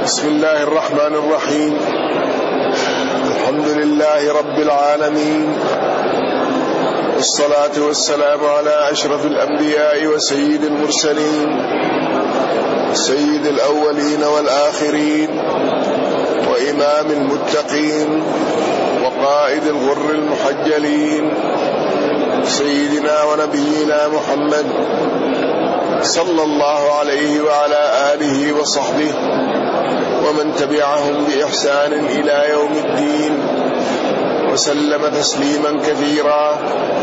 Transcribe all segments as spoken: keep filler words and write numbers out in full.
بسم الله الرحمن الرحيم. الحمد لله رب العالمين، والصلاة والسلام على أشرف الأنبياء وسيد المرسلين، سيد الأولين والآخرين، وإمام المتقين، وقائد الغر المحجلين، سيدنا ونبينا محمد صلى الله عليه وعلى آله وصحبه ومن تبعهم بإحسان إلى يوم الدين، وسلم تسليما كثيرا.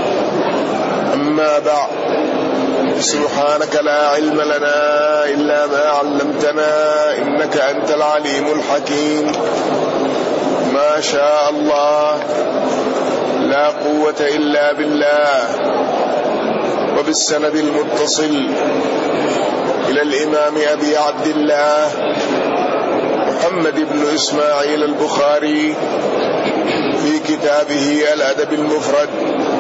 أما بعد، سبحانك لا علم لنا إلا ما علمتنا إنك أنت العليم الحكيم. ما شاء الله، لا قوة إلا بالله. وبالسند المتصل إلى الإمام أبي عبد الله محمد بن إسماعيل البخاري في كتابه الأدب المفرد،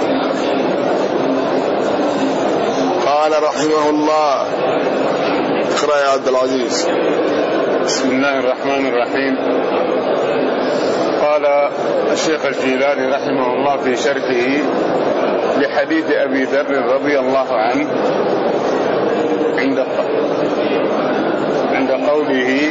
قال رحمه الله. اقرأ يا عبد العزيز. بسم الله الرحمن الرحيم. قال الشيخ الجيلاني رحمه الله في شرحه لحديث أبي ذر رضي الله عنه عند عند قوله: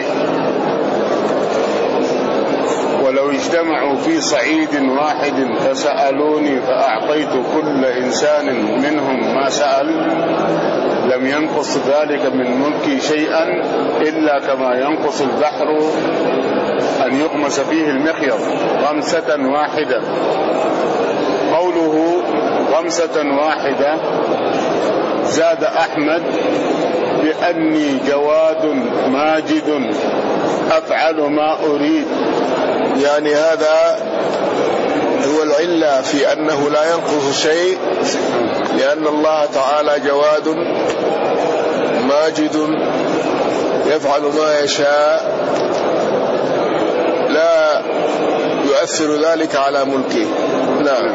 ولو اجتمعوا في صعيد واحد فسألوني فأعطيت كل إنسان منهم ما سأل لم ينقص ذلك من ملكي شيئا إلا كما ينقص البحر أن يغمس فيه المخيط غمسة واحدة. قوله غمسة واحدة زاد أحمد بأني جواد ماجد أفعل ما أريد. يعني هذا هو العلة في أنه لا ينقص شيء، لأن الله تعالى جواد ماجد يفعل ما يشاء، لا يؤثر ذلك على ملكه. نعم.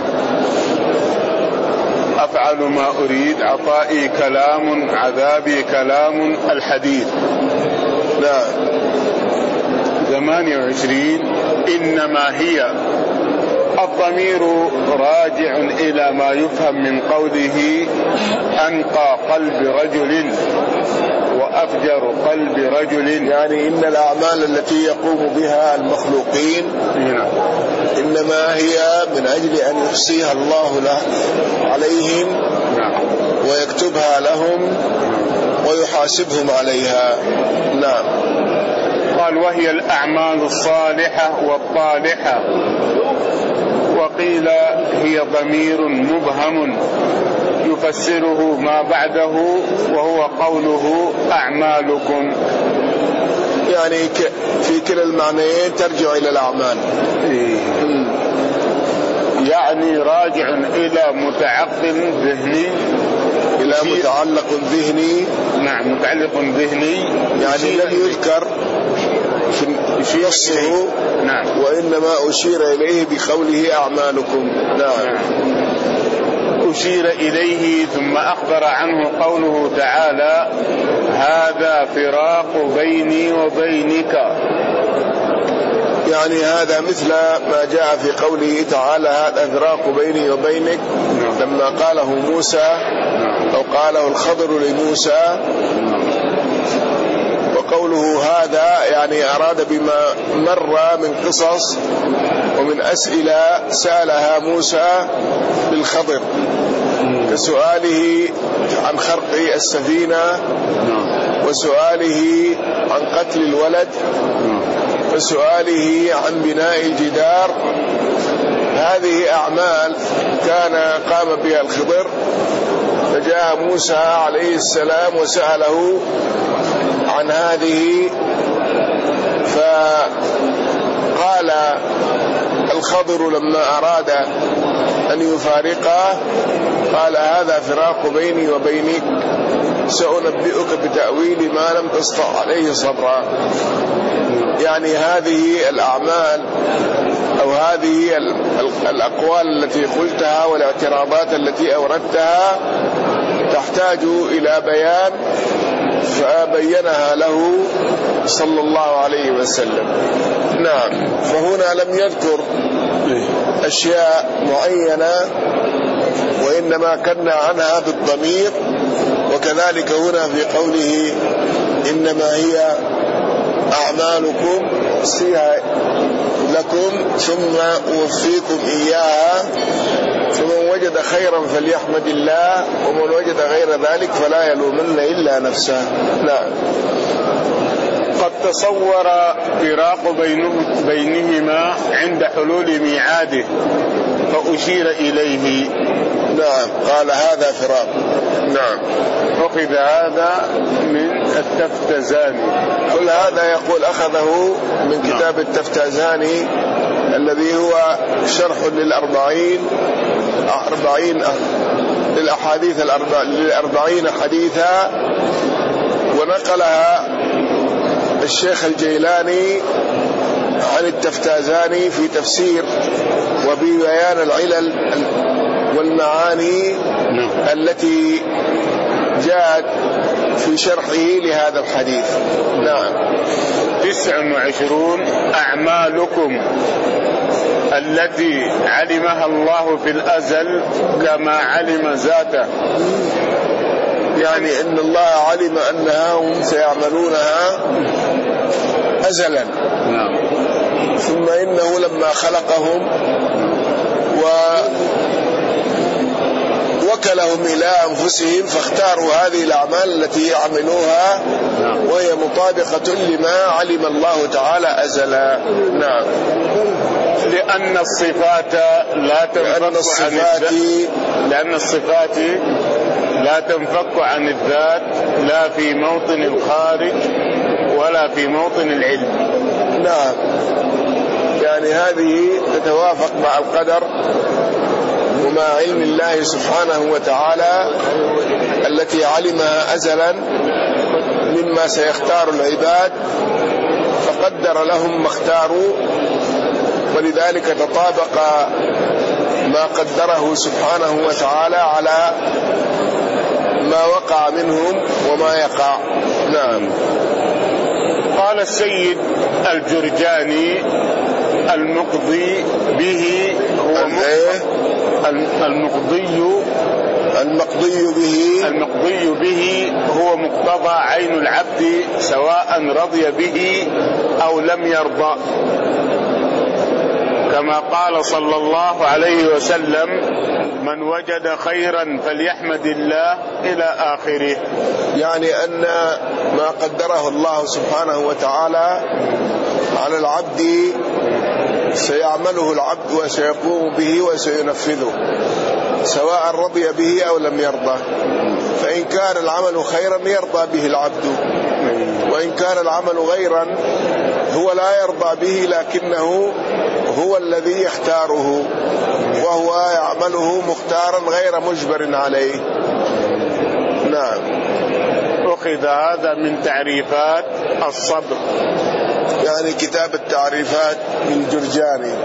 أفعل ما أريد، عطائي كلام، عذابي كلام، الحديث. نعم. ثمانية وعشرين. إنما هي، الضمير راجع إلى ما يفهم من قوله أنقى قلب رجل وأفجر قلب رجل، يعني إن الأعمال التي يقوم بها المخلوقين هنا إنما هي من أجل أن يحصيها الله له عليهم ويكتبها لهم ويحاسبهم عليها. نعم. قال: وهي الأعمال الصالحة والطالحة. وقيل هي ضمير مبهم يفسره ما بعده، وهو قوله أعمالكم. يعني في كلا المعنيين ترجع إلى الأعمال. يعني راجع إلى متعقل ذهني، إلى متعلق ذهني. نعم، متعلق ذهني، يعني لم يذكر في نصه. نعم. وإنما أشير إليه بقوله أعمالكم. نعم. أشير إليه ثم أخبر عنه قوله تعالى: هذا فراق بيني وبينك. يعني هذا مثل ما جاء في قوله تعالى: هذا فراق بيني وبينك. لما قاله موسى أو قاله الخضر لموسى. وقوله هذا يعني أراد بما مر من قصص ومن أسئلة سألها موسى للخضر، كسؤاله عن خرق السفينة، وسؤاله عن قتل الولد، وسؤاله عن بناء الجدار. هذه أعمال كان قام بها الخضر، فجاء موسى عليه السلام وسأله عن هذه، فقال الخضر لما أراد أن يفارقه قال: هذا فراق بيني وبينك، سأنبئك بتأويل ما لم تستطع عليه صبرا. يعني هذه الأعمال أو هذه الأقوال التي قلتها والاعتراضات التي أوردتها تحتاج إلى بيان فبينها له صلى الله عليه وسلم. نعم. فهنا لم يذكر أشياء معينة وإنما كنا عنها بالضمير، وكذلك هنا في قوله إنما هي أعمالكم أحصيها لكم ثم أوفيكم إياها، فمن وجد خيرا فليحمد الله ومن وجد غير ذلك فلا يلومن إلا نفسه. نعم. قد تصور فراق بينهما عند حلول ميعاده فأشير إليه. نعم. قال هذا فراق. نعم. أخذ هذا من التفتزاني. كل هذا يقول أخذه من كتاب التفتزاني الذي هو شرح للأربعين أربعين للأحاديث الأربعين حديثا، ونقلها الشيخ الجيلاني عن التفتزاني في تفسير وببيان العلل والمعاني التي جاءت في شرحه لهذا الحديث. نعم. تسع وعشرون أعمالكم التي علمها الله في الأزل كما علم ذاته، يعني إن الله علم أنها هم سيعملونها أزلا. نعم. ثم إنه لما خلقهم ووكلهم إلى أنفسهم فاختاروا هذه الأعمال التي يعملوها وهي مطابقة لما علم الله تعالى أزلا. نعم. لأن الصفات لا تنفك عن الصفات لأن الصفات لا تنفك عن الذات لا في موطن الخارج ولا في موطن العلم. نعم. يعني هذه تتوافق مع القدر ومع علم الله سبحانه وتعالى التي علمها أزلا مما سيختار العباد، فقدر لهم ما اختاروا، ولذلك تطابق ما قدره سبحانه وتعالى على ما وقع منهم وما يقع. نعم. قال السيد الجرجاني المقضي به هو المقضي المقضي به المقضي به هو مقتضى عين العبد سواء رضي به أو لم يرضى، كما قال صلى الله عليه وسلم من وجد خيرا فليحمد الله إلى آخره. يعني أن ما قدره الله سبحانه وتعالى على العبد سيعمله العبد وسيقوم به وسينفذه سواء رضي به أو لم يرضى. فإن كان العمل خيرا يرضى به العبد، وإن كان العمل غيرا هو لا يرضى به لكنه هو الذي يختاره وهو يعمله مختارا غير مجبر عليه. نعم. أخذ هذا من تعريفات الصبر، يعني كتاب التعريفات للجرجاني.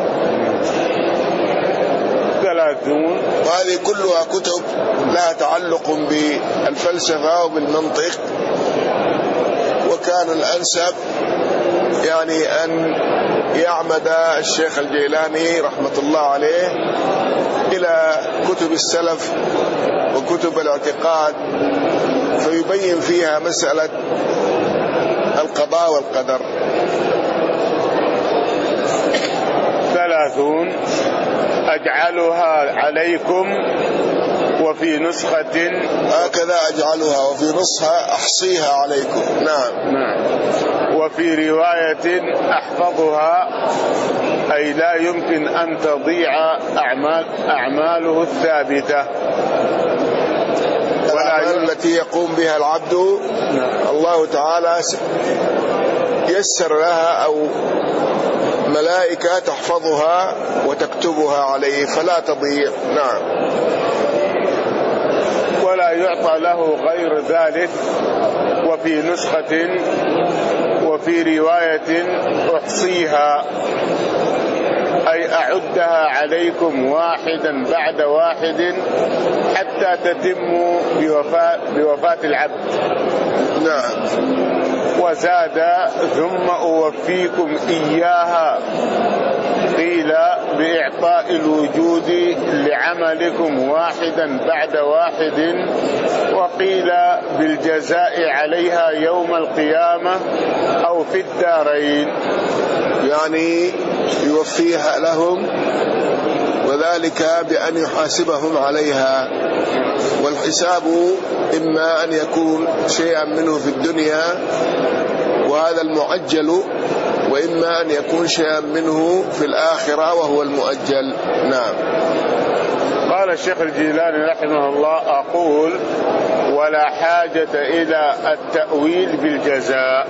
ثلاثون. وهذه كلها كتب لها تعلق بالفلسفة وبالمنطق، وكان الأنسب يعني أن يعمد الشيخ الجيلاني رحمة الله عليه إلى كتب السلف وكتب الاعتقاد فيبين فيها مسألة القضاء والقدر. ثلاثون. أجعلها عليكم وفي نسخة هكذا أجعلها وفي نسخة أحصيها عليكم. نعم. نعم. وفي رواية أحفظها، أي لا يمكن أن تضيع أعمال أعماله الثابتة والأعمال التي يقوم بها العبد. نعم. الله تعالى يسر لها أو ملائكة تحفظها وتكتبها عليه فلا تضيع. نعم. ولا يعطى له غير ذلك. وفي نسخة وفي رواية أحصيها، أي أعدها عليكم واحدا بعد واحد حتى تتموا بوفاة, بوفاة العبد. نعم. وزاد ثم أوفيكم إياها، قيل بإعطاء الوجود لعملكم واحدا بعد واحد، وقيل بالجزاء عليها يوم القيامة أو في الدارين، يعني يوفيها لهم وذلك بأن يحاسبهم عليها. والحساب إما أن يكون شيئا منه في الدنيا وهذا المعجل، وإما أن يكون شيئا منه في الآخرة وهو المؤجل. نعم. قال الشيخ الجيلاني رحمه الله: أقول ولا حاجة إلى التأويل بالجزاء.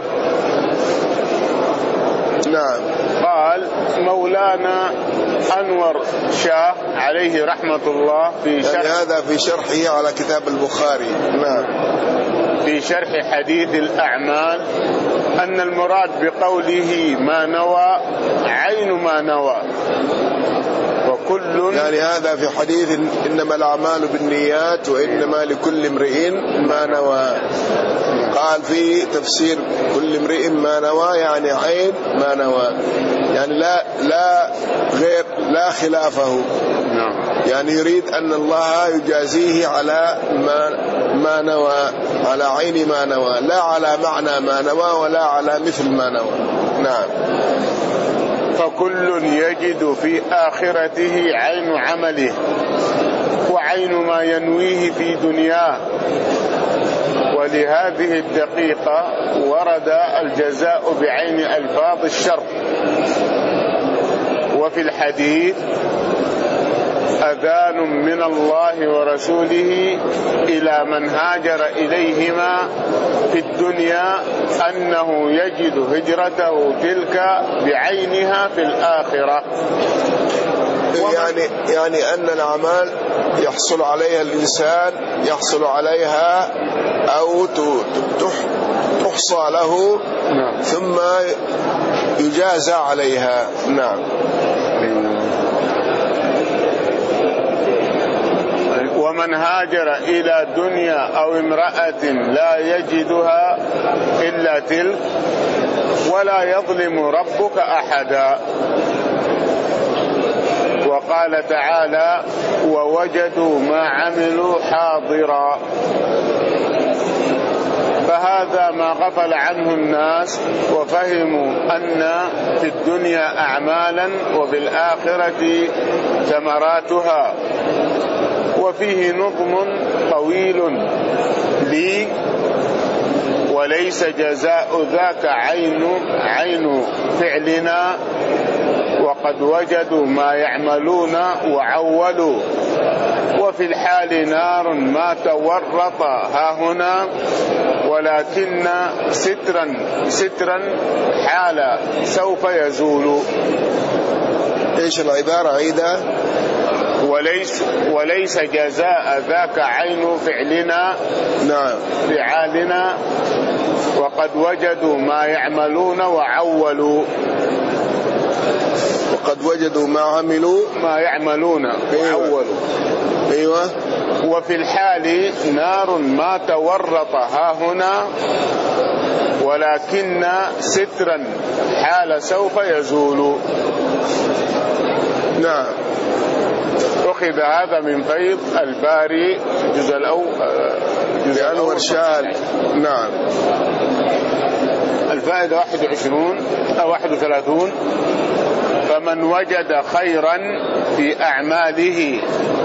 نعم. قال مولانا أنور شاه عليه رحمة الله في شرح، يعني هذا في شرحه على كتاب البخاري. نعم. في شرح حديث الأعمال أن المراد بقوله ما نوى عين ما نوى، وكل يعني هذا في حديث إنما الأعمال بالنيات وإنما لكل امرئ ما نوى. قال في تفسير كل امرئ ما نوى يعني عين ما نوى، يعني لا لا غير لا خلافه. يعني يريد أن الله يجازيه على ما ما نوى، على عين ما نوى، لا على معنى ما نوى ولا على مثل ما نوى. نعم. فكل يجد في آخرته عين عمله وعين ما ينويه في دنياه، ولهذه الدقيقة ورد الجزاء بعين ألفاظ الشرط. وفي الحديث أذان من الله ورسوله إلى من هاجر إليهما في الدنيا أنه يجد هجرته تلك بعينها في الآخرة. يعني يعني أن الأعمال يحصل عليها الإنسان يحصل عليها أو تحصى له ثم يجازى عليها. نعم. ومن هاجر إلى دنيا أو امرأة لا يجدها إلا تلك ولا يظلم ربك أحدا. وقال تعالى ووجدوا ما عملوا حاضرا، فهذا ما غفل عنه الناس وفهموا أن في الدنيا أعمالا وفي الآخرة ثمراتها. وفيه نظم طويل لي وليس جزاء ذاك عين عين فعلنا، وقد وجدوا ما يعملون وعولوا. وفي الحال نار ما تورط هاهنا، ولكن سترا سترا حال سوف يزول. ايش العبارة عيدة؟ وليس وليس جزاء ذاك عين فعلنا. نعم. فعالنا، وقد وجدوا ما يعملون وعولوا. وقد وجدوا ما عملوا ما يعملون وعولوا. أيوة. وفي الحال نار ما تورط هاهنا، ولكن سترا حال سوف يزول. نعم. أخذ هذا من فيض الباري الجزء الأول جزء أنور شاه. نعم. الفائدة واحد وعشرون أو واحد وثلاثون. فمن وجد خيرا في أعماله،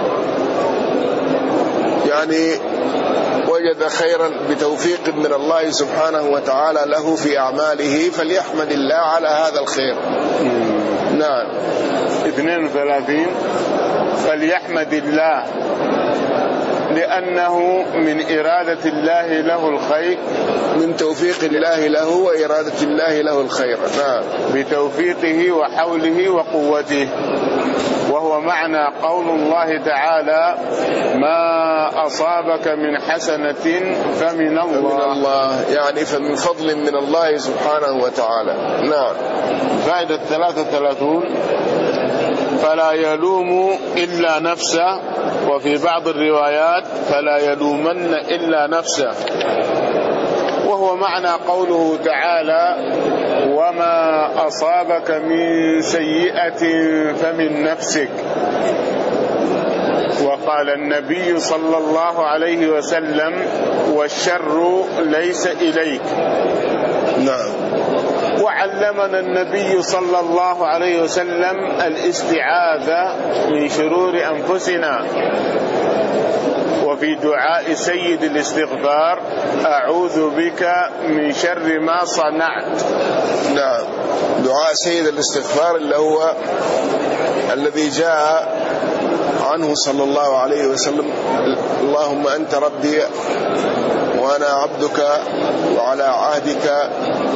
يعني وجد خيرا بتوفيق من الله سبحانه وتعالى له في أعماله فليحمد الله على هذا الخير. نعم. اثنين وثلاثين. فليحمد الله لأنه من إرادة الله له الخير، من توفيق الله له وإرادة الله له الخير. نعم. بتوفيقه وحوله وقوته. وهو معنى قول الله تعالى ما أصابك من حسنة فمن الله. فمن الله يعني فمن فضل من الله سبحانه وتعالى. نعم. فائدة ثلاثة وثلاثون. فلا يلوم إلا نفسه، وفي بعض الروايات فلا يلومن إلا نفسه، وهو معنى قوله تعالى: وما أصابك من سيئة فمن نفسك. وقال النبي صلى الله عليه وسلم: والشر ليس إليك. نعم. وعلمنا النبي صلى الله عليه وسلم الاستعاذة من شرور أنفسنا، وفي دعاء سيد الاستغفار: أعوذ بك من شر ما صنعت. نعم. دعاء سيد الاستغفار اللي هو الذي جاء عنه صلى الله عليه وسلم: اللهم أنت ربي وأنا عبدك وعلى عهدك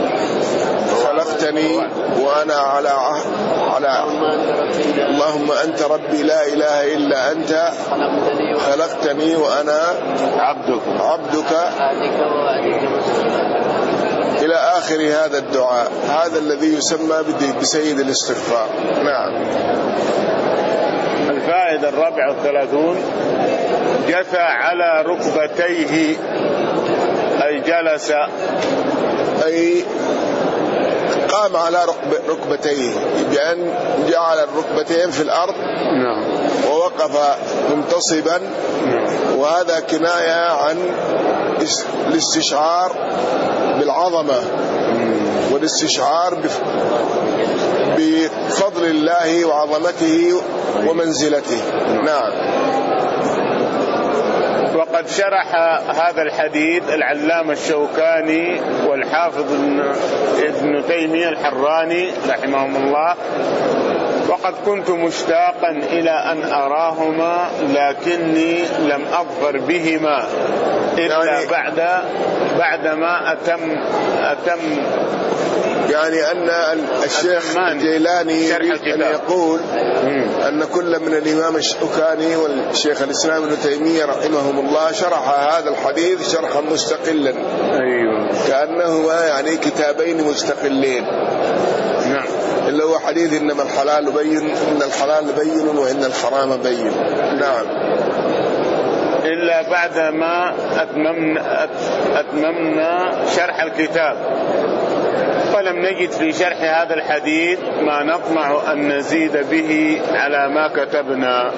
خلقتني وأنا على عهد على اللهم أنت ربي لا إله إلا أنت خلقتني وأنا عبدك عبدك إلى آخر هذا الدعاء. هذا الذي يسمى بسيد الاستغفار. نعم. الفائدة الرابعة والثلاثون: جثى على ركبتيه، أي جلس، أي قام على ركبتيه، بأن جعل الركبتين في الأرض ووقف منتصبا، وهذا كناية عن الاستشعار بالعظمة والاستشعار بفضل الله وعظمته ومنزلته. نعم. وقد شرح هذا الحديث العلامة الشوكاني والحافظ ابن تيمية الحراني رحمهم الله: وقد كنت مشتاقا إلى أن أراهما لكني لم أظفر بهما إلا يعني بعد بعدما أتم أتم يعني أن الشيخ الجيلاني يريد أن يقول أن كل من الإمام الشوكاني والشيخ الإسلام ابن تيمية رحمهم الله شرح هذا الحديث شرحا مستقلا. أيوة. كأنهما يعني كتابين مستقلين. نعم. اللي هو حديث إنما الحلال بين إن الحلال بين وإن الحرام بين. نعم. إلا بعدما أتممنا أتممنا شرح الكتاب، فلم نجد في شرح هذا الحديث ما نطمع أن نزيد به على ما كتبنا.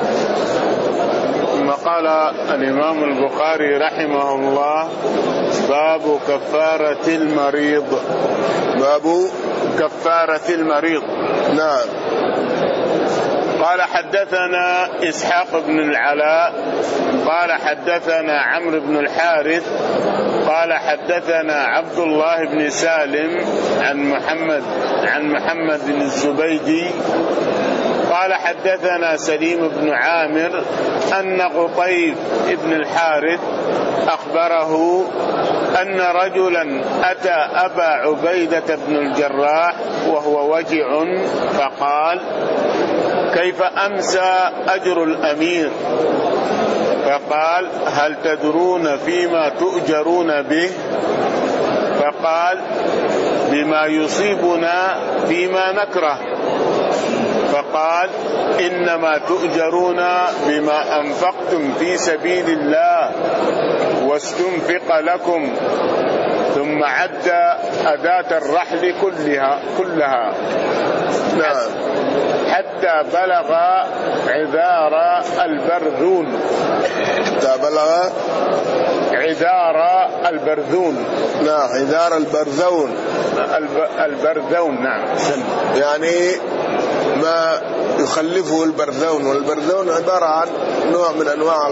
ثم قال الإمام البخاري رحمه الله: باب كفارة المريض. باب كفارة المريض. نعم. قال: حدثنا إسحاق بن العلاء قال حدثنا عمرو بن الحارث قال حدثنا عبد الله بن سالم عن محمد عن محمد بن الزبيدي قال حدثنا سليم بن عامر أن قطيف بن الحارث أخبره أن رجلا أتى أبا عبيدة بن الجراح وهو وجع فقال: كيف أمسى أجر الأمير؟ فقال: هل تدرون فيما تؤجرون به؟ فقال: بما يصيبنا فيما نكره. فقال: إنما تؤجرون بما أنفقتم في سبيل الله واستنفق لكم. ثم عد أداة الرحل كلها كلها نعم. حتى بلغ عذار البرذون. حتى بلغ عذار البرذون. نعم. عذار البرذون. البرذون. نعم. يعني ما يخلفه البرذون، والبرذون عبارة عن نوع من أنواع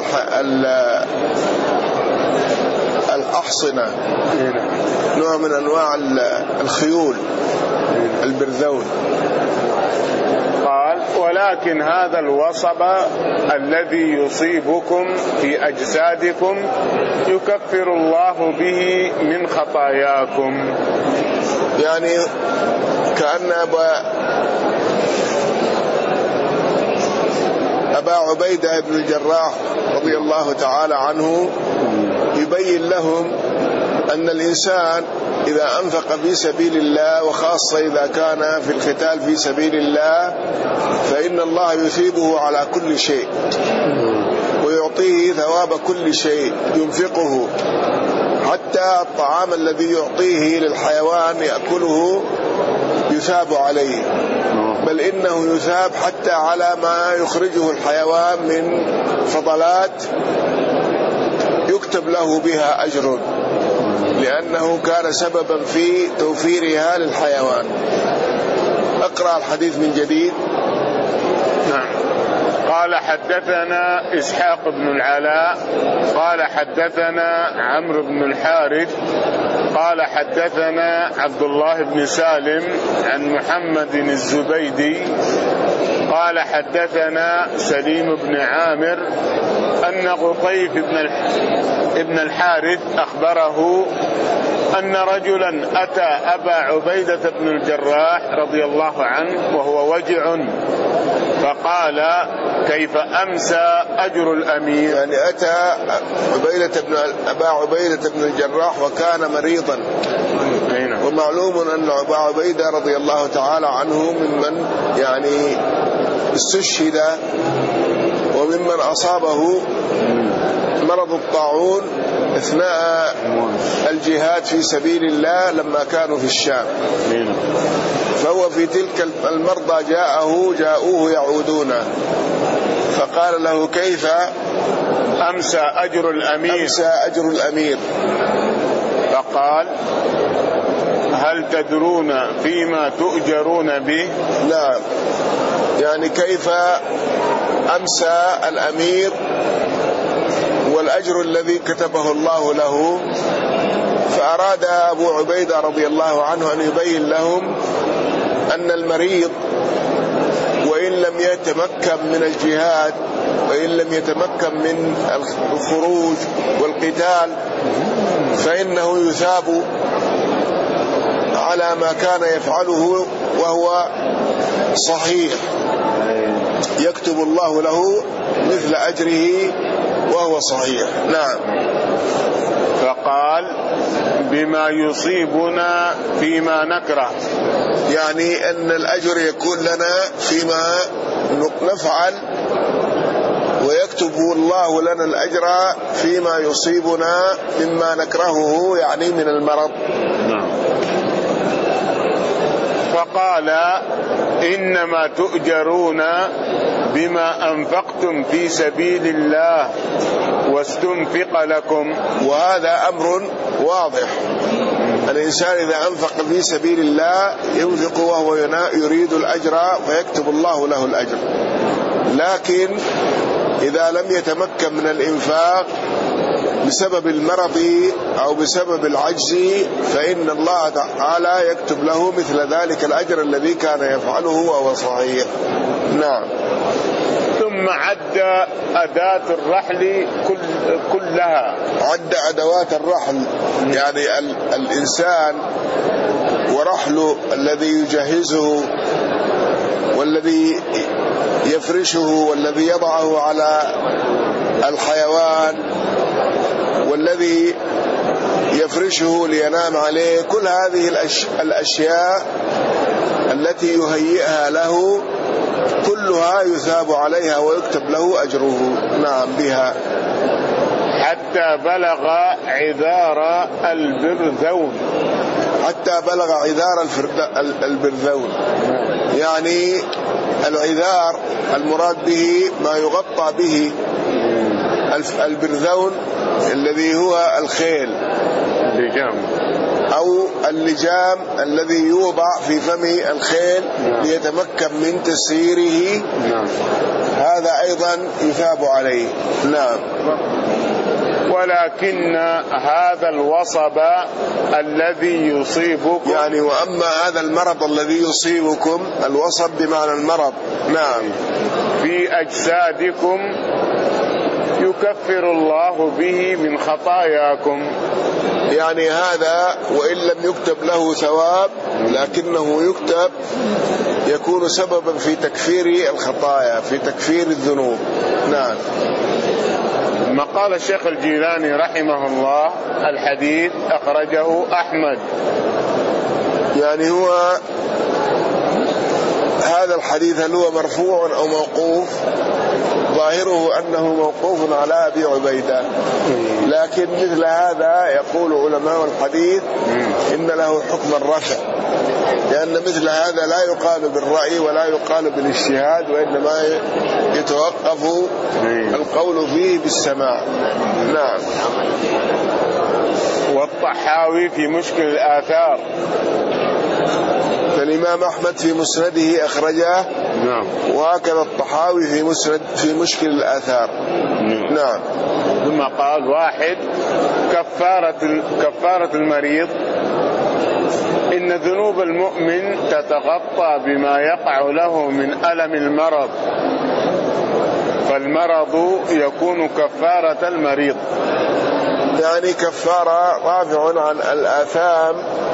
الأحصنة، نوع من أنواع الخيول، البرذون. قال: ولكن هذا الوصب الذي يصيبكم في أجسادكم يكفر الله به من خطاياكم. يعني كأن أبا أبا عبيدة بن الجراح رضي الله تعالى عنه يبين لهم أن الإنسان إذا أنفق في سبيل الله، وخاصة إذا كان في القتال في سبيل الله، فإن الله يثيبه على كل شيء ويعطيه ثواب كل شيء ينفقه، حتى الطعام الذي يعطيه للحيوان يأكله يثاب عليه، بل إنه يثاب حتى على ما يخرجه الحيوان من فضلات يكتب له بها أجر، لأنه كان سببا في توفيرها للحيوان. أقرأ الحديث من جديد. نعم. قال حدثنا إسحاق بن العلاء قال حدثنا عمرو بن الحارث قال حدثنا عبد الله بن سالم عن محمد الزبيدي قال حدثنا سليم بن عامر أن قطيف بن الحارث أخبره أن رجلا أتى أبا عبيدة بن الجراح رضي الله عنه وهو وجع، فقال: كيف أمسى أجر الأمير؟ يعني أتى عبيدة بن أبا عبيدة بن الجراح وكان مريضا، ومعلوم أن أبا عبيدة رضي الله تعالى عنه ممن يعني استشهد وممن أصابه مرض الطاعون أثناء الجهاد في سبيل الله لما كانوا في الشام، فهو في تلك المرضى جاءه جاءوه يعودون، فقال له: كيف أمسى أجر الأمير؟ أمسى أجر الأمير. فقال: هل تدرون فيما تؤجرون به؟ نعم، يعني كيف أمسى الأمير والأجر الذي كتبه الله له. فأراد أبو عبيدة رضي الله عنه أن يبين لهم أن المريض وإن لم يتمكن من الجهاد وإن لم يتمكن من الخروج والقتال فإنه يثاب على ما كان يفعله وهو صحيح، يكتب الله له مثل أجره وهو صحيح. نعم. فقال: بما يصيبنا فيما نكره، يعني أن الأجر يكون لنا فيما نفعل، ويكتب الله لنا الأجر فيما يصيبنا مما نكرهه، يعني من المرض. نعم. فقال: إنما تؤجرون بما أنفقتم في سبيل الله واستنفق لكم. وهذا أمر واضح، الإنسان إذا أنفق في سبيل الله ينفق وهو يريد الأجر فيكتب الله له الأجر، لكن إذا لم يتمكن من الإنفاق بسبب المرض أو بسبب العجز فإن الله تعالى يكتب له مثل ذلك الأجر الذي كان يفعله وهو صحيح. نعم. ثم عد أداة الرحل كل كلها. عد أدوات الرحل، يعني ال الإنسان ورحله الذي يجهزه والذي يفرشه والذي يضعه على الحيوان والذي يفرشه لينام عليه، كل هذه الأشياء التي يهيئها له كلها يثاب عليها ويكتب له أجره. نعم بها. حتى بلغ عذار البرذون. حتى بلغ عذار البرذون، يعني العذار المراد به ما يغطى به البرذون الذي هو الخيل، اللجام أو اللجام الذي يوضع في فم الخيل ليتمكن من تسييره، هذا أيضا يثاب عليه. نعم. ولكن هذا الوصب الذي يصيبكم، يعني وأما هذا المرض الذي يصيبكم، الوصب بمعنى المرض، نعم، في أجسادكم يكفر الله به من خطاياكم. يعني هذا وإن لم يكتب له ثواب لكنه يكتب يكون سببا في تكفير الخطايا، في تكفير الذنوب. نعم. ما قال الشيخ الجيلاني رحمه الله الحديث أخرجه أحمد. يعني هو هذا الحديث هل هو مرفوع أو موقوف؟ ظاهره أنه موقوف على أبي عبيدة، لكن مثل هذا يقول علماء الحديث إن له حكم الرفع، لأن مثل هذا لا يقال بالرأي ولا يقال بالاجتهاد، وإنما يتوقف القول فيه بالسماع. نعم. والطحاوي في مشكل الآثار، فالإمام أحمد في مسنده أخرجه. نعم. وهكذا الطحاوي في مسند في مشكل الآثار. نعم. نعم. ثم قال واحد كفارة كفارة المريض، إن ذنوب المؤمن تتغطى بما يقع له من ألم المرض، فالمرض يكون كفارة المريض. يعني كفارة رافع عن الآثام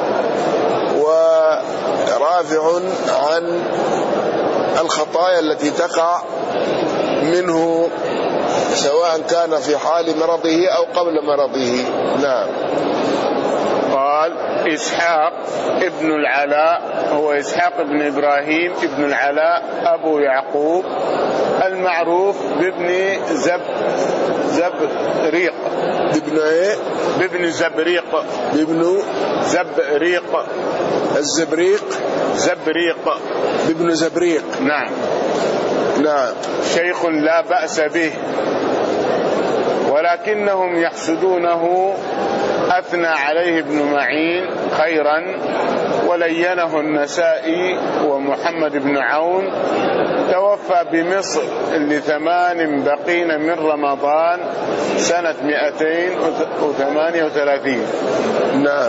ورافع عن الخطايا التي تقع منه سواء كان في حال مرضه أو قبل مرضه. نعم. قال إسحاق ابن العلاء، هو إسحاق ابن إبراهيم ابن العلاء أبو يعقوب المعروف بابن زب زبريق بابن ايه؟ بابن زبريق بابن زبريق الزبريق زبريق بابن زبريق. نعم. نعم. شيخ لا بأس به، ولكنهم يحسدونه. أثنى عليه ابن معين خيرا، ولينه النسائي ومحمد بن عون. توفى بمصر لثمان بقين من رمضان سنة مئتين وثمانية وثلاثين. نعم.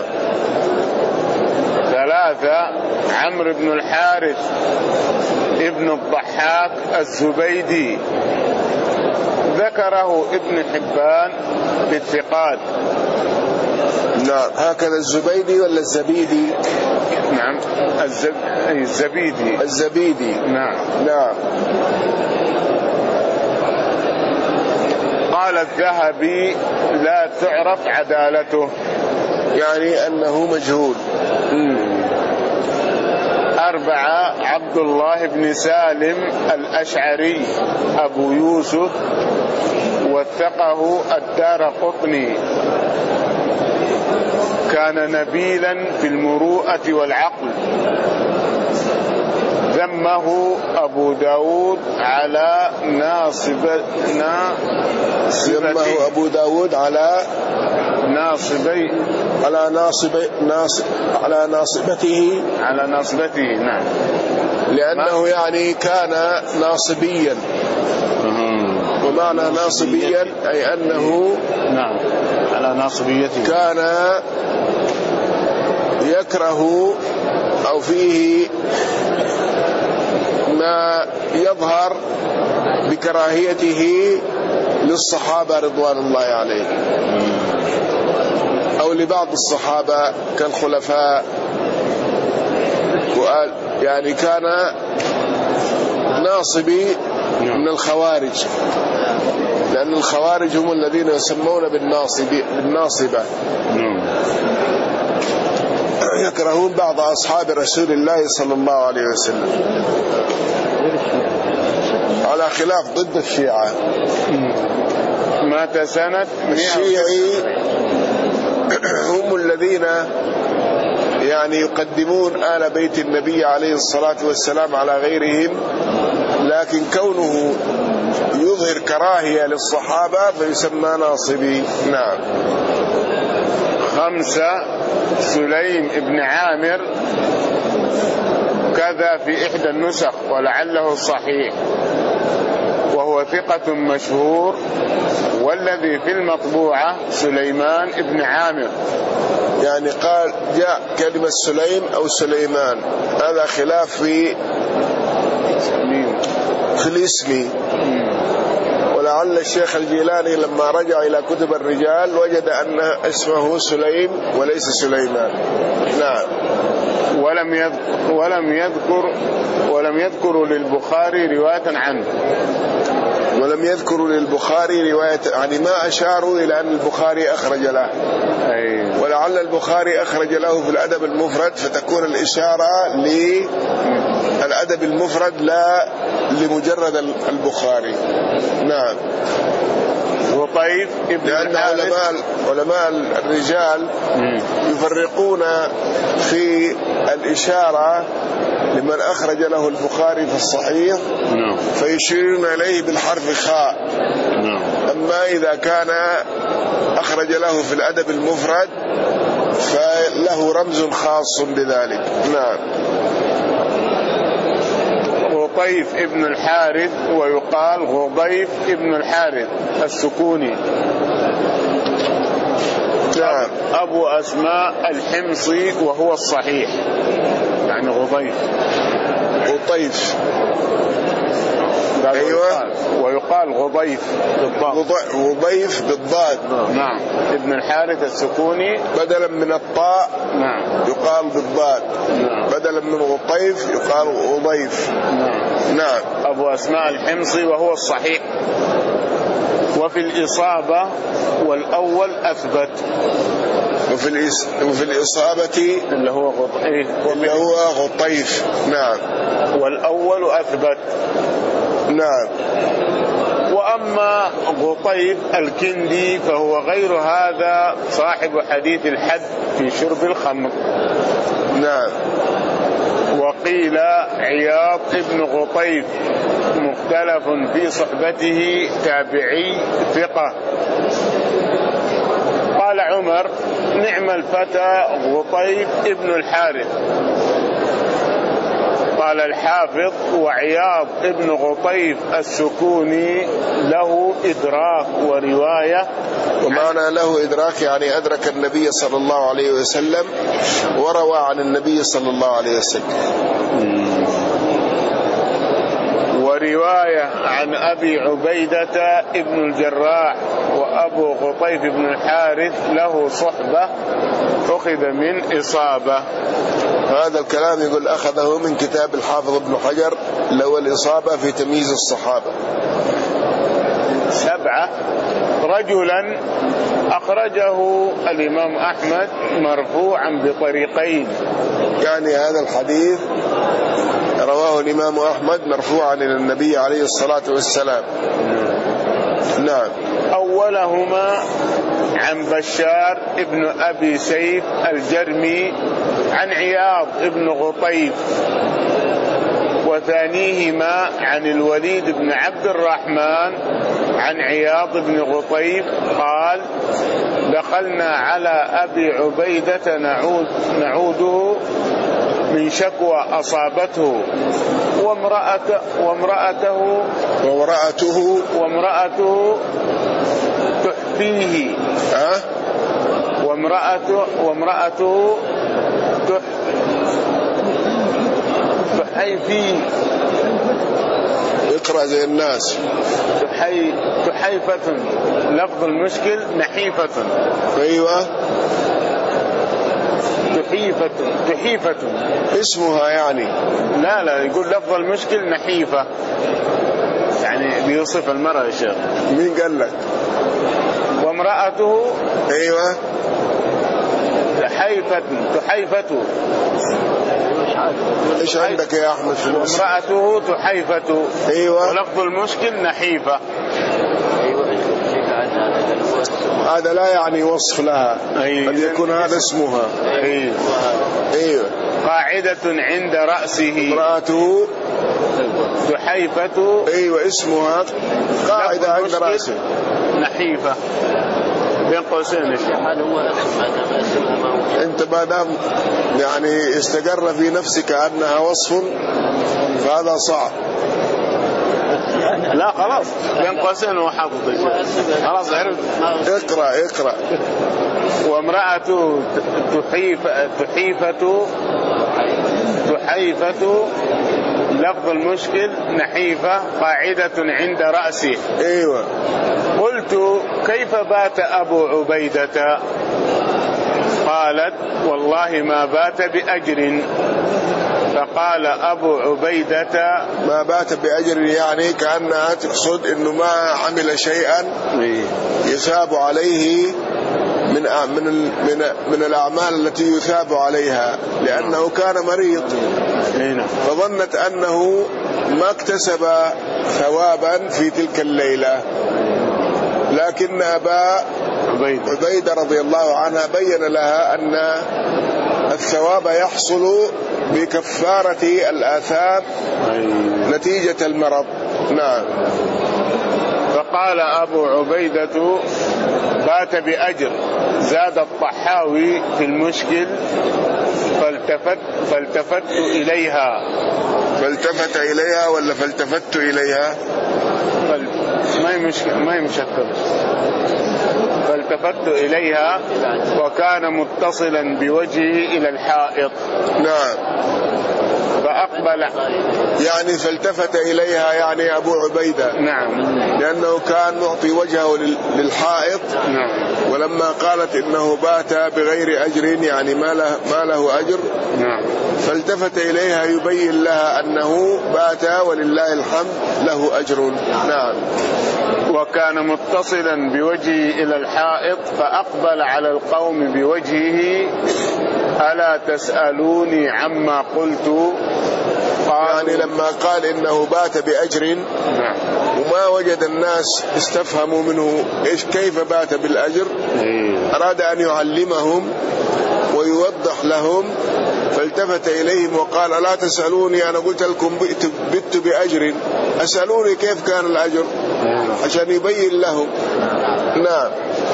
ثلاثة عمرو بن الحارث ابن الضحاك الزبيدي، ذكره ابن حبان بالثقات. نعم. هكذا الزبيدي ولا الزبيدي؟ نعم. الزب... الزبيدي الزبيدي. نعم. نعم. قال الذهبي لا تعرف عدالته، يعني أنه مجهول. أربعة عبد الله بن سالم الأشعري أبو يوسف، وثقه الدارقطني، كان نبيلا في المروءة والعقل. ذمه أبو داود على ناصبنا ذمه أبو داود على ناصبي على ناصبي ناصب على ناصبته على ناصبته. نعم. لأنه يعني كان ناصبيا، ومعنى ناصبيا أي أنه نعم على ناصبيته كان يكره أو فيه ما يظهر بكراهيته للصحابة رضوان الله عليهم، أو لبعض الصحابة كالخلفاء. وقال يعني كان ناصبي من الخوارج، لأن الخوارج هم الذين يسمون بالناصبة، يكرهون بعض أصحاب رسول الله صلى الله عليه وسلم، على خلاف ضد الشيعة. مات سنة الشيعي هم الذين يعني يقدمون آل بيت النبي عليه الصلاة والسلام على غيرهم، لكن كونه يظهر كراهية للصحابة فيسمى ناصبي. نعم. خمسة سليم ابن عامر، كذا في إحدى النسخ ولعله صحيح، وهو ثقة مشهور، والذي في المطبوعة سليمان ابن عامر. يعني قال جاء كلمة سليم أو سليمان، هذا خلاف في في الاسم، ولعل الشيخ الجيلاني لما رجع إلى كتب الرجال وجد أن اسمه سليم وليس سليمان. نعم. ولم يذكر ولم يذكر ولم يذكر للبخاري رواية عنه. ولم يذكروا للبخاري رواية، يعني ما أشاروا إلى أن البخاري أخرج له. أي. ولعل البخاري أخرج له في الأدب المفرد، فتكون الإشارة للأدب المفرد لا لمجرد البخاري. نعم. غطيف ابن لأن علماء علماء الرجال يفرقون في الإشارة لمن أخرج له البخاري في الصحيح فيشيرون إليه بالحرف خاء. أما إذا كان أخرج له في الأدب المفرد فله رمز خاص بذلك. نعم. غطيف ابن الحارث ويقال غضيف ابن الحارث السكوني. نعم. أبو أسماء الحمصي وهو الصحيح، يعني غضيف. غطيف. أيوة. ويقال غضيف بالضاد. غضيف بالضاد. نعم. ابن الحارث السكوني بدلا من الطاء. نعم. يقال بالضاد. نعم. بدلا من غطيف يقال غضيف. نعم. نعم. أبو أسماء الحمصي وهو الصحيح. وفي الإصابة والأول أثبت. وفي الإس... وفي الإصابة اللي هو غطيف. اللي هو غطيف. نعم. والأول أثبت. نعم. وأما غطيف الكندي فهو غير هذا صاحب حديث الحد في شرب الخمر. نعم. وقيل عياض ابن غطيف مختلف في صحبته تابعي ثقة. قال عمر نعم الفتى غطيف ابن الحارث. قال الحافظ وعياض ابن غطيف السكوني له إدراك ورواية. ومعنى له إدراك يعني أدرك النبي صلى الله عليه وسلم وروى عن النبي صلى الله عليه وسلم. ورواية عن أبي عبيدة ابن الجراح وأبو غطيف بن الحارث له صحبة أخذ من إصابة. هذا الكلام يقول أخذه من كتاب الحافظ ابن حجر لو الإصابة في تمييز الصحابة. سبعة. رجلا أخرجه الإمام أحمد مرفوعا بطريقين. يعني هذا الحديث رواه الإمام أحمد مرفوعا إلى النبي عليه الصلاة والسلام. نعم. أولهما عن بشار ابن أبي سيف الجرمي عن عياض ابن غطيف. وثانيهما عن الوليد بن عبد الرحمن عن عياض بن غطيف قال دخلنا على أبي عبيدة نعود نعوده من شكوى أصابته وامرأته وامرأته وامرأته وامرأته تحفيه. أه؟ وامرأته وامرأته تح تحيفي. اقرأ زي الناس. تحي تحيفة. لفظ المشكل نحيفة. أيوة. تحيفة. تحيفة اسمها يعني. لا لا يقول لفظ المشكل نحيفة، يعني بيوصف المرأة يا شيخ. مين قال لك؟ وامرأته. أيوة. تحيفة. تحيفة. إيش عندك يا أحمد في الوصف؟ وامرأته تحيفة. أيوة. ولفظ المشكل نحيفة. هذا لا يعني وصف لها. أيوة. قد يكون هذا اسمها. أيوة. أيوة. قاعدة عند رأسه. امرأته تحيفة. أيوة اسمها قاعدة عند رأسه. نحيفة بين قوسين. انت ما دام يعني استقر في نفسك انها وصف فهذا صعب. لا خلاص بين قوسين وحافظ خلاص عرفت. اقرأ اقرأ. وامرأته تحيف تحيفة تحيفة لفظ المشكل نحيفة قاعدة عند رأسه. أيوة. قلت كيف بات أبو عبيدة؟ قالت والله ما بات بأجر. فقال أبو عبيدة ما بات بأجر يعني كأنها تقصد إنه ما عمل شيئا يثاب عليه من من من من الأعمال التي يثاب عليها، لأنه كان مريض فظنت أنه ما اكتسب ثوابا في تلك الليلة. لكن أبا عبيدة رضي الله عنها بين لها أن الثواب يحصل بكفارة الآثام نتيجة المرض. نعم. فقال أبو عبيدة بات بأجر. زاد الطحاوي في المشكل فالتفت فالتفت إليها. فالتفت إليها ولا فالتفت إليها؟ فل... ما هي مشكلة، ما هي مشكلة. فالتفت إليها وكان متصلا بوجهه إلى الحائط. نعم. فأقبل يعني فالتفت إليها يعني أبو عبيدة. نعم. لأنه كان معطي وجهه للحائط. نعم. ولما قالت إنه بات بغير أجر يعني ما له, ما له أجر. نعم. فالتفت إليها يبين لها أنه بات ولله الحمد له أجر. نعم. وكان متصلا بوجهه إلى الحائط فأقبل على القوم بوجهه ألا تسألوني عما قلت؟ يعني لما قال إنه بات بأجر وما وجد الناس استفهموا منه إيش كيف بات بالأجر، أراد أن يعلمهم ويوضح لهم فالتفت إليهم وقال ألا تسألوني أنا قلت لكم بت بأجر، أسألوني كيف كان الأجر عشان يبين لهم. نعم.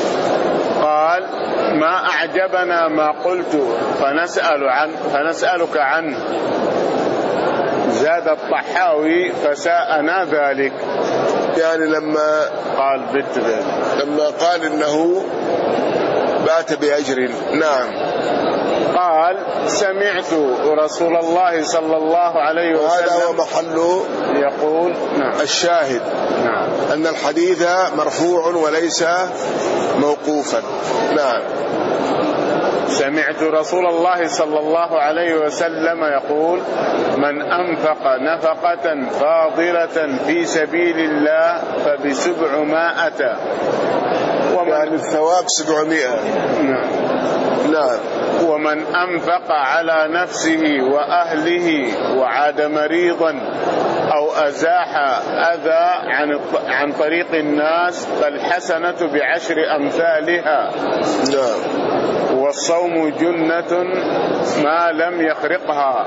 قال ما أعجبنا ما قلت فنسأل عن فنسألك عنه. زاد الطحاوي فساءنا ذلك. يعني لما قال بت ذلك لما قال إنه بات بأجر. نعم. قال سمعت رسول الله صلى الله عليه وسلم. وهذا هو محل يقول نعم. الشاهد. نعم. أن الحديث مرفوع وليس موقوفا. نعم. سمعت رسول الله صلى الله عليه وسلم يقول من أنفق نفقة فاضلة في سبيل الله فبسبعمائة. ومن يعني الثواب سبعمائة. نعم. نعم. ومن أنفق على نفسه وأهله وعاد مريضا أو أزاح أذى عن عن طريق الناس فالحسنة بعشر أمثالها. نعم. والصوم جنة ما لم يخرقها.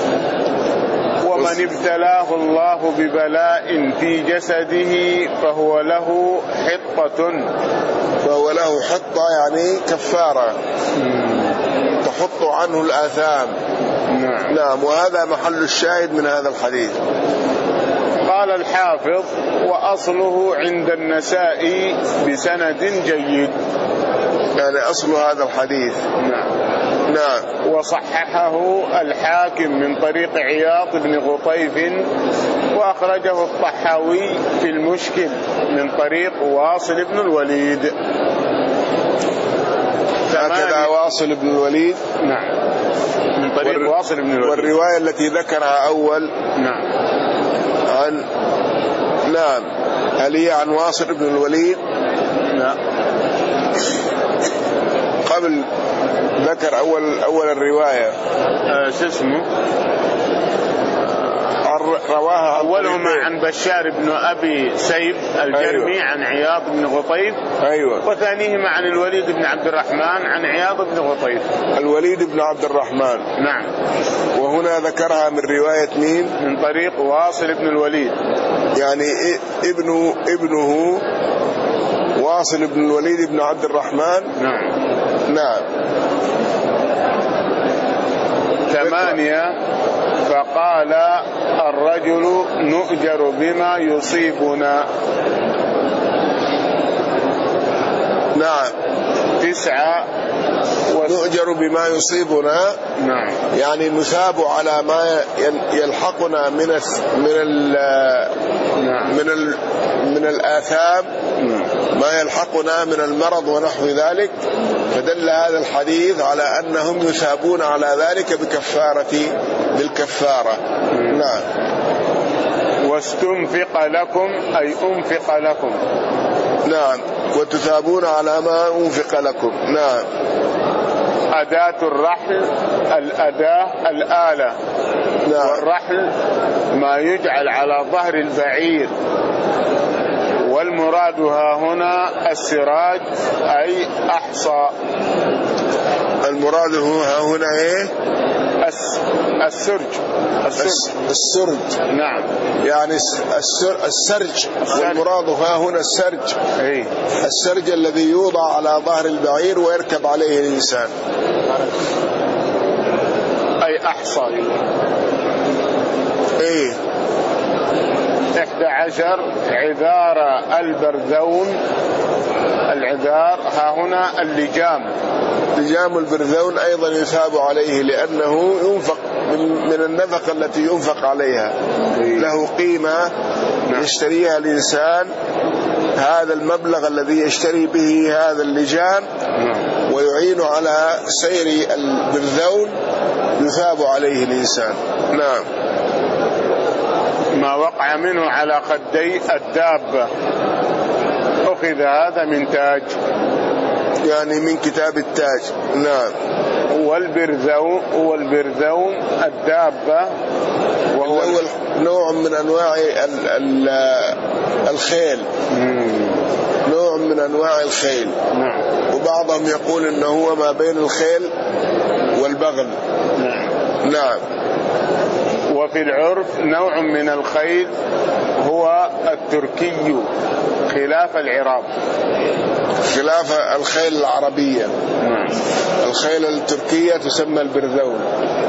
ومن ابتلاه الله ببلاء في جسده فهو له حطة. فهو له حطة يعني كفارة تحط عنه الآثام. نعم. نعم. وهذا محل الشاهد من هذا الحديث. قال الحافظ وأصله عند النسائي بسند جيد. يعني أصل هذا الحديث. نعم. نعم. وصححه الحاكم من طريق عياض بن غطيف وأخرجه الطحاوي في المشكل من طريق واصل بن الوليد. هكذا واصل بن الوليد. نعم. من طريق والر... واصل بن الوليد. والرواية التي ذكرها أول. نعم. عن نعم هل هي عن واصل بن الوليد؟ لا. قبل ذكر أول أول الرواية آه شو اسمه رواها أولهما عن بشار بن أبي سيب الجرمي. أيوة. عن عياض بن غطيف. أيوة. وثانيهما عن الوليد بن عبد الرحمن عن عياض بن غطيف. الوليد بن عبد الرحمن. نعم. وهنا ذكرها من رواية مين؟ من طريق واصل بن الوليد. يعني ابن ابنه واصل بن الوليد بن عبد الرحمن. نعم. نعم. ثمانية. فقال الرجل نؤجر بما يصيبنا. نعم. تسعة. نؤجر بما يصيبنا. نعم. يعني نثاب على ما يلحقنا من من ال من ال من الآثام، ما يلحقنا من المرض ونحو ذلك. فدل هذا الحديث على أنهم يثابون على ذلك بكفارة بالكفارة. نعم. واستنفق لكم أي أنفق لكم. نعم. وتثابون على ما أنفق لكم. نعم. أداة الرحل، الأداة الآلة. نعم. والرحل ما يجعل على ظهر البعير، والمراد ها هنا السراج أي أحصى. المراد ها هنا إيه؟ السرج. السرج. السرج. نعم. يعني السرج. والمراد ها هنا السرج. أي. السرج الذي يوضع على ظهر البعير ويركب عليه الإنسان. أي أحصى. إيه. إحدى عشر عذار البرذون. العذار ها هنا اللجام. لجام البرذون أيضا يثاب عليه، لأنه ينفق من النفقة التي ينفق عليها. له قيمة يشتريها الإنسان، هذا المبلغ الذي يشتري به هذا اللجام ويعين على سير البرذون يثاب عليه الإنسان. نعم. ما وقع منه على خدي الدابة أخذ هذا من تاج، يعني من كتاب التاج. نعم. والبرذون والبرذون الدابة، وهو نوع من أنواع الخيل. نوع من أنواع الخيل. نعم. وبعضهم يقول إنه هو ما بين الخيل والبغل. نعم. نعم. وفي العرف نوع من الخيل هو التركي خلاف العراب، خلاف الخيل العربية. نعم. الخيل التركية تسمى البرذون.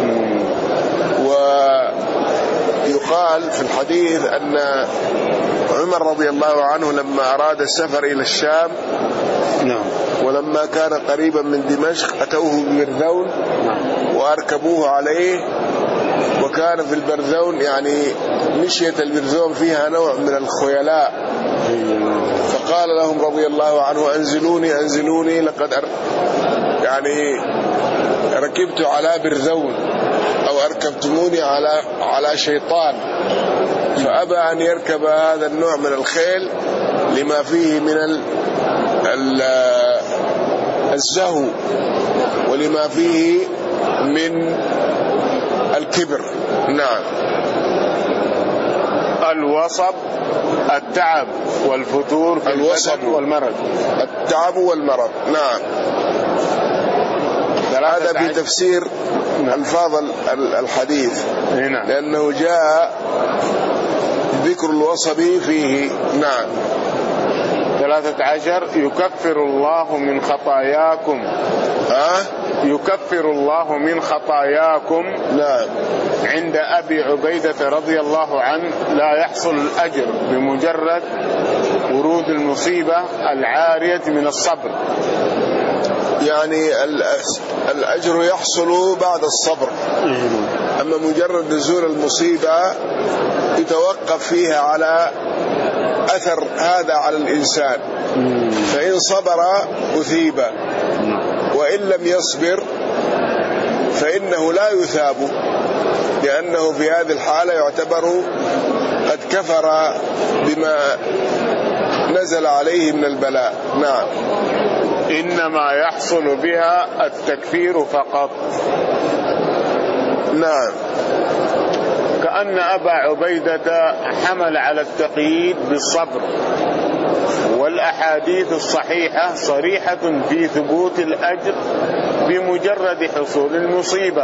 ويقال في الحديث أن عمر رضي الله عنه لما أراد السفر إلى الشام، نعم، ولما كان قريبا من دمشق أتوه ببرذون وأركبوه عليه، وكان في البرذون يعني مشية البرذون فيها نوع من الخيلاء، فقال لهم رضي الله عنه أنزلوني أنزلوني لقد أر... يعني ركبت على برذون أو أركبتموني على على شيطان، فأبى أن يركب هذا النوع من الخيل لما فيه من ال... ال... الزهو ولما فيه من الكبر. نعم. الوصب التعب والفتور في الوصب والمرض. التعب والمرض. نعم. هذا بتفسير الفاظ الحديث. نعم. لأنه جاء ذكر الوصب فيه. نعم. ثلاثة عشر يكفر الله من خطاياكم. ها؟ يكفر الله من خطاياكم. نعم. عند أبي عبيدة رضي الله عنه لا يحصل الأجر بمجرد ورود المصيبة العارية من الصبر، يعني الأجر يحصل بعد الصبر، أما مجرد نزول المصيبة يتوقف فيها على أثر هذا على الإنسان، فإن صبر أثيب، وإن لم يصبر فإنه لا يثاب، لأنه في هذه الحالة يعتبر قد كفر بما نزل عليه من البلاء. نعم. إنما يحصل بها التكفير فقط. نعم. كأن أبا عبيدة حمل على التقييد بالصبر، والأحاديث الصحيحة صريحة في ثبوت الأجر بمجرد حصول المصيبة،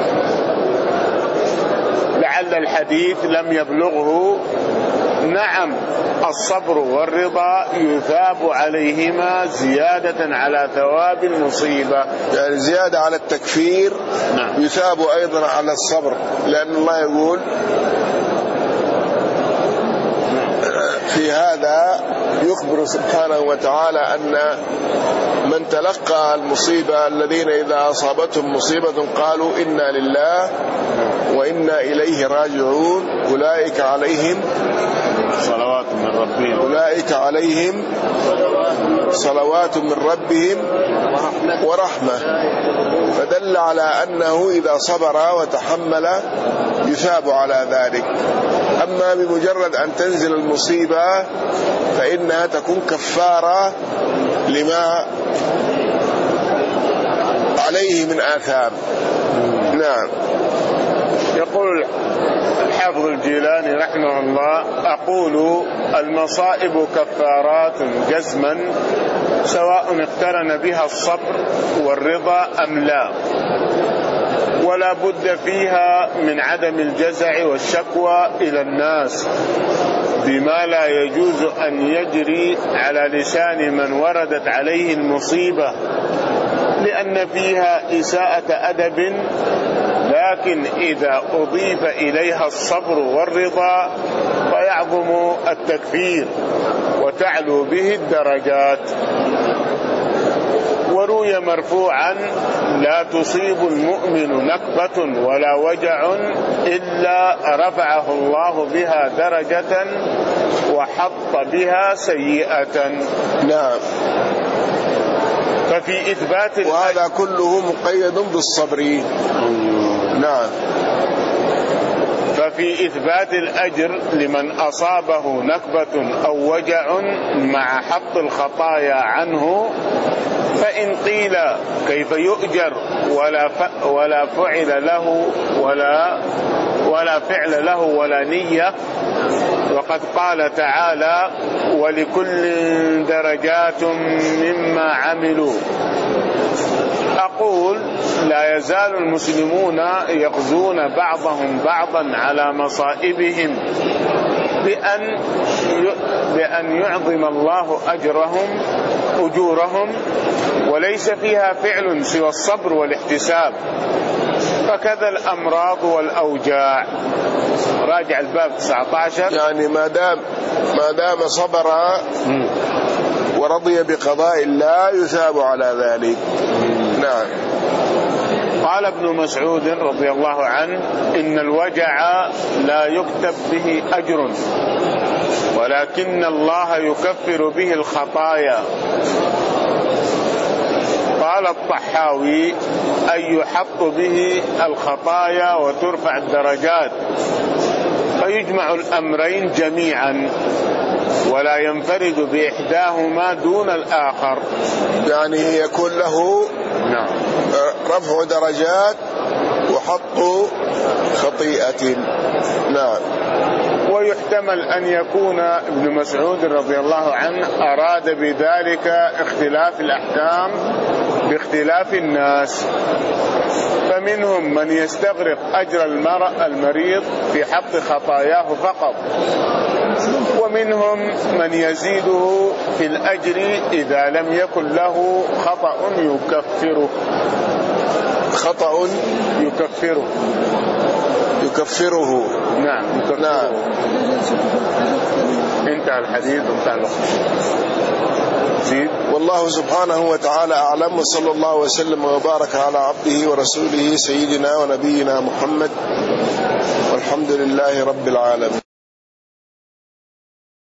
لعل الحديث لم يبلغه. نعم، الصبر والرضا يثاب عليهما زيادة على ثواب المصيبة، يعني زيادة على التكفير. نعم. يثاب أيضا على الصبر، لأن الله يقول في هذا يخبر سبحانه وتعالى أن من تلقى المصيبة الذين إذا أصابتهم مصيبة قالوا إنا لله وإنا إليه راجعون أولئك عليهم صلوات من ربهم أولئك عليهم صلوات من ربهم ورحمة، فدل على أنه إذا صبر وتحمل يثاب على ذلك. أما بمجرد أن تنزل المصيبة فإنها تكون كفارة لما عليه من آثام. نعم. يقول الحافظ الجيلاني رحمه الله: أقول المصائب كفارات جزما سواء اقترن بها الصبر والرضا أم لا، ولا بد فيها من عدم الجزع والشكوى إلى الناس بما لا يجوز أن يجري على لسان من وردت عليه المصيبة، لأن فيها إساءة أدب، لكن إذا أضيف إليها الصبر والرضا فيعظم التكفير وتعلو به الدرجات. وروي مرفوعا: لا تصيب المؤمن نكبة ولا وجع إلا رفعه الله بها درجة وحط بها سيئة. نعم. ففي إثبات وهذا كله مقيد بالصبر. نعم. ففي إثبات الأجر لمن أصابه نكبة أو وجع مع حط الخطايا عنه، فإن قيل كيف يؤجر ولا ف... ولا فعل له ولا ولا فعل له ولا نية، وقد قال تعالى: ولكل درجات مما عملوا. أقول: لا يزال المسلمون يغزون بعضهم بعضا على مصائبهم بأن بأن يعظم الله أجرهم أجورهم، وليس فيها فعل سوى الصبر والاحتساب، فكذا الأمراض والأوجاع. راجع الباب تسعة عشر. يعني ما دام ما دام صبر ورضي بقضاء الله يثاب على ذلك. نعم. قال ابن مسعود رضي الله عنه: إن الوجع لا يكتب به أجر، ولكن الله يكفر به الخطايا. قال الطحاوي: أن يحط به الخطايا وترفع الدرجات، فيجمع الأمرين جميعا ولا ينفرد بإحداهما دون الآخر. يعني يكون له نعم رفع درجات وحط خطيئة. نعم. ويحتمل أن يكون ابن مسعود رضي الله عنه أراد بذلك اختلاف الأحكام باختلاف الناس، فمنهم من يستغرق أجر المريض في حط خطاياه فقط، ومنهم من يزيده في الأجر إذا لم يكن له خطأ يكفره. خطأ يكفره يكفره. نعم يكفره. نعم. انتهى الحديث وانتهى الوقت. زيد. والله سبحانه وتعالى أعلم، وصلى الله وسلم وبارك على عبده ورسوله سيدنا ونبينا محمد، والحمد لله رب العالمين.